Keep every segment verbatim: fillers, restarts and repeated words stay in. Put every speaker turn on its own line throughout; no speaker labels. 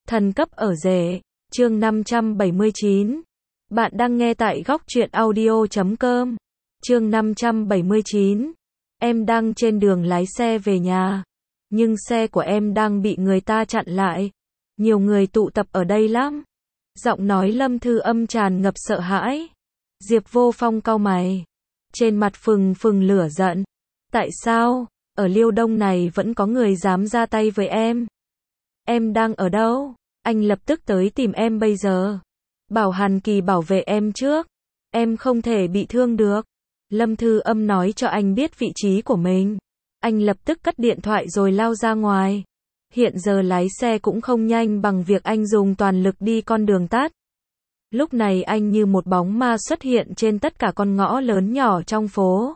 Thần cấp ở rể, chương năm trăm bảy mươi chín. Bạn đang nghe tại góc truyện audio chấm com. Chương năm trăm bảy mươi chín. Em đang trên đường lái xe về nhà, nhưng xe của em đang bị người ta chặn lại. Nhiều người tụ tập ở đây lắm. Giọng nói Lâm Thư Âm tràn ngập sợ hãi. Diệp Vô Phong cau mày, trên mặt phừng phừng lửa giận. Tại sao, ở Liêu Đông này vẫn có người dám ra tay với em? Em đang ở đâu? Anh lập tức tới tìm em bây giờ. Bảo Hàn Kỳ bảo vệ em trước. Em không thể bị thương được. Lâm Thư Âm nói cho anh biết vị trí của mình. Anh lập tức cất điện thoại rồi lao ra ngoài. Hiện giờ lái xe cũng không nhanh bằng việc anh dùng toàn lực đi con đường tắt. Lúc này anh như một bóng ma xuất hiện trên tất cả con ngõ lớn nhỏ trong phố.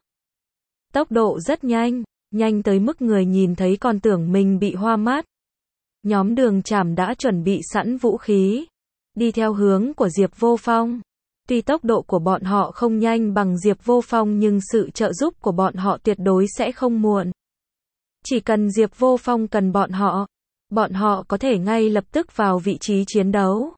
Tốc độ rất nhanh, nhanh tới mức người nhìn thấy còn tưởng mình bị hoa mắt. Nhóm Đường Trảm đã chuẩn bị sẵn vũ khí, đi theo hướng của Diệp Vô Phong. Tuy tốc độ của bọn họ không nhanh bằng Diệp Vô Phong nhưng sự trợ giúp của bọn họ tuyệt đối sẽ không muộn. Chỉ cần Diệp Vô Phong cần bọn họ, bọn họ có thể ngay lập tức vào vị trí chiến đấu.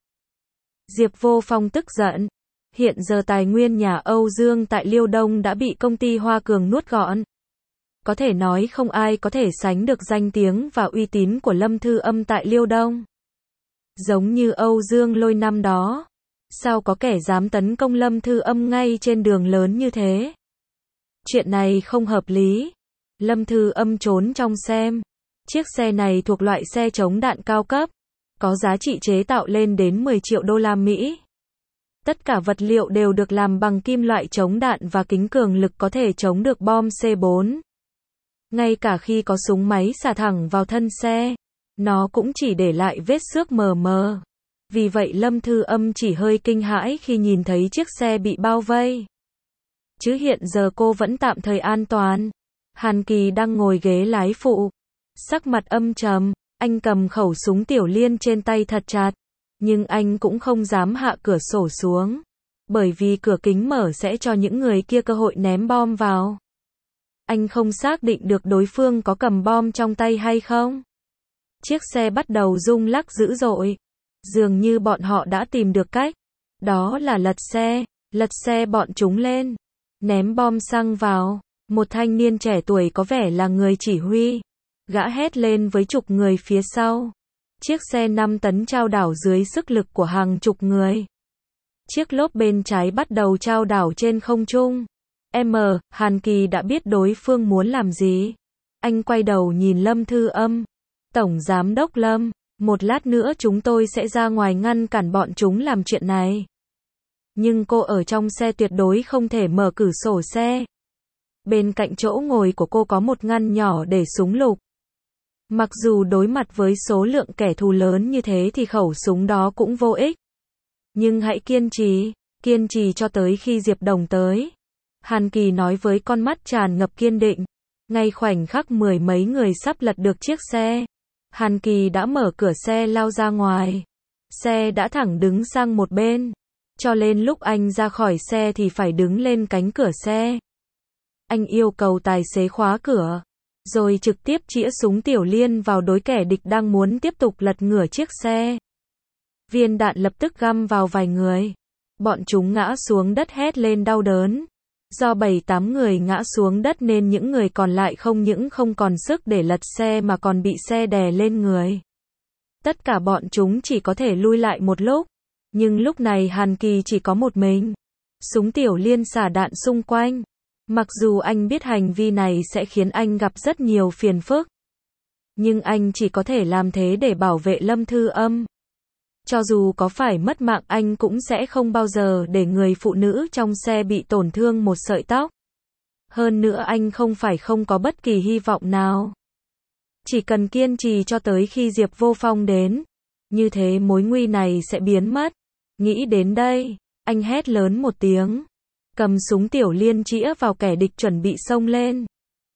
Diệp Vô Phong tức giận. Hiện giờ tài nguyên nhà Âu Dương tại Liêu Đông đã bị công ty Hoa Cường nuốt gọn. Có thể nói không ai có thể sánh được danh tiếng và uy tín của Lâm Thư Âm tại Liêu Đông. Giống như Âu Dương Lôi năm đó, sao có kẻ dám tấn công Lâm Thư Âm ngay trên đường lớn như thế? Chuyện này không hợp lý. Lâm Thư Âm trốn trong xem. Chiếc xe này thuộc loại xe chống đạn cao cấp, có giá trị chế tạo lên đến mười triệu đô la Mỹ. Tất cả vật liệu đều được làm bằng kim loại chống đạn và kính cường lực có thể chống được bom C bốn. Ngay cả khi có súng máy xả thẳng vào thân xe, nó cũng chỉ để lại vết xước mờ mờ. Vì vậy Lâm Thư Âm chỉ hơi kinh hãi khi nhìn thấy chiếc xe bị bao vây. Chứ hiện giờ cô vẫn tạm thời an toàn. Hàn Kỳ đang ngồi ghế lái phụ, sắc mặt âm trầm, anh cầm khẩu súng tiểu liên trên tay thật chặt. Nhưng anh cũng không dám hạ cửa sổ xuống, bởi vì cửa kính mở sẽ cho những người kia cơ hội ném bom vào. Anh không xác định được đối phương có cầm bom trong tay hay không. Chiếc xe bắt đầu rung lắc dữ dội. Dường như bọn họ đã tìm được cách. Đó là lật xe, lật xe bọn chúng lên, ném bom xăng vào. Một thanh niên trẻ tuổi có vẻ là người chỉ huy. Gã hét lên với chục người phía sau. Chiếc xe năm tấn chao đảo dưới sức lực của hàng chục người. Chiếc lốp bên trái bắt đầu chao đảo trên không trung. M, Hàn Kỳ đã biết đối phương muốn làm gì. Anh quay đầu nhìn Lâm Thư Âm. Tổng Giám đốc Lâm, một lát nữa chúng tôi sẽ ra ngoài ngăn cản bọn chúng làm chuyện này. Nhưng cô ở trong xe tuyệt đối không thể mở cửa sổ xe. Bên cạnh chỗ ngồi của cô có một ngăn nhỏ để súng lục. Mặc dù đối mặt với số lượng kẻ thù lớn như thế thì khẩu súng đó cũng vô ích. Nhưng hãy kiên trì, kiên trì cho tới khi Diệp Đồng tới. Hàn Kỳ nói với con mắt tràn ngập kiên định. Ngay khoảnh khắc mười mấy người sắp lật được chiếc xe, Hàn Kỳ đã mở cửa xe lao ra ngoài. Xe đã thẳng đứng sang một bên, cho nên lúc anh ra khỏi xe thì phải đứng lên cánh cửa xe. Anh yêu cầu tài xế khóa cửa, rồi trực tiếp chĩa súng tiểu liên vào đối kẻ địch đang muốn tiếp tục lật ngửa chiếc xe. Viên đạn lập tức găm vào vài người. Bọn chúng ngã xuống đất hét lên đau đớn. Do bảy tám người ngã xuống đất nên những người còn lại không những không còn sức để lật xe mà còn bị xe đè lên người. Tất cả bọn chúng chỉ có thể lui lại một lúc. Nhưng lúc này Hàn Kỳ chỉ có một mình. Súng tiểu liên xả đạn xung quanh. Mặc dù anh biết hành vi này sẽ khiến anh gặp rất nhiều phiền phức, nhưng anh chỉ có thể làm thế để bảo vệ Lâm Thư Âm. Cho dù có phải mất mạng anh cũng sẽ không bao giờ để người phụ nữ trong xe bị tổn thương một sợi tóc. Hơn nữa anh không phải không có bất kỳ hy vọng nào. Chỉ cần kiên trì cho tới khi Diệp Vô Phong đến, như thế mối nguy này sẽ biến mất. Nghĩ đến đây, anh hét lớn một tiếng, cầm súng tiểu liên chĩa vào kẻ địch chuẩn bị xông lên.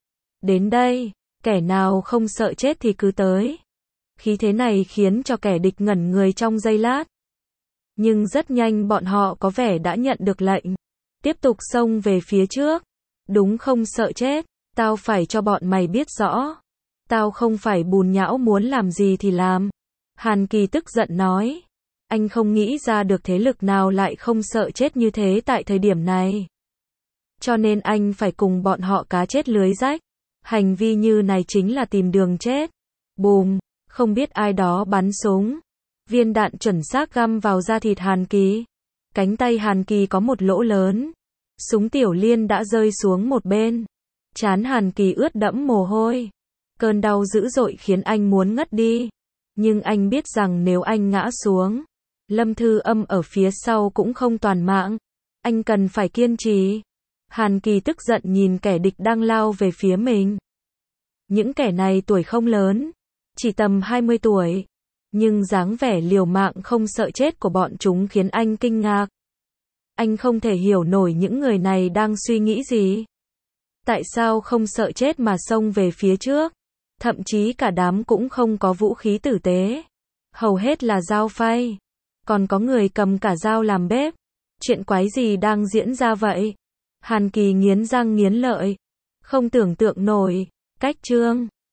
Đến đây, kẻ nào không sợ chết thì cứ tới. Khí thế này khiến cho kẻ địch ngẩn người trong giây lát. Nhưng rất nhanh bọn họ có vẻ đã nhận được lệnh. Tiếp tục xông về phía trước. Đúng không sợ chết, tao phải cho bọn mày biết rõ. Tao không phải bùn nhão muốn làm gì thì làm. Hàn Kỳ tức giận nói. Anh không nghĩ ra được thế lực nào lại không sợ chết như thế tại thời điểm này. Cho nên anh phải cùng bọn họ cá chết lưới rách. Hành vi như này chính là tìm đường chết. Bùm, không biết ai đó bắn súng. Viên đạn chuẩn xác găm vào da thịt Hàn Kỳ. Cánh tay Hàn Kỳ có một lỗ lớn. Súng Tiểu Liên đã rơi xuống một bên. Trán Hàn Kỳ ướt đẫm mồ hôi. Cơn đau dữ dội khiến anh muốn ngất đi. Nhưng anh biết rằng nếu anh ngã xuống, Lâm Thư Âm ở phía sau cũng không toàn mạng. Anh cần phải kiên trì. Hàn Kỳ tức giận nhìn kẻ địch đang lao về phía mình. Những kẻ này tuổi không lớn, chỉ tầm hai mươi tuổi. Nhưng dáng vẻ liều mạng không sợ chết của bọn chúng khiến anh kinh ngạc. Anh không thể hiểu nổi những người này đang suy nghĩ gì. Tại sao không sợ chết mà xông về phía trước? Thậm chí cả đám cũng không có vũ khí tử tế. Hầu hết là dao phay. Còn có người cầm cả dao làm bếp. Chuyện quái gì đang diễn ra vậy? Hàn Kỳ nghiến răng nghiến lợi. Không tưởng tượng nổi. Cách chương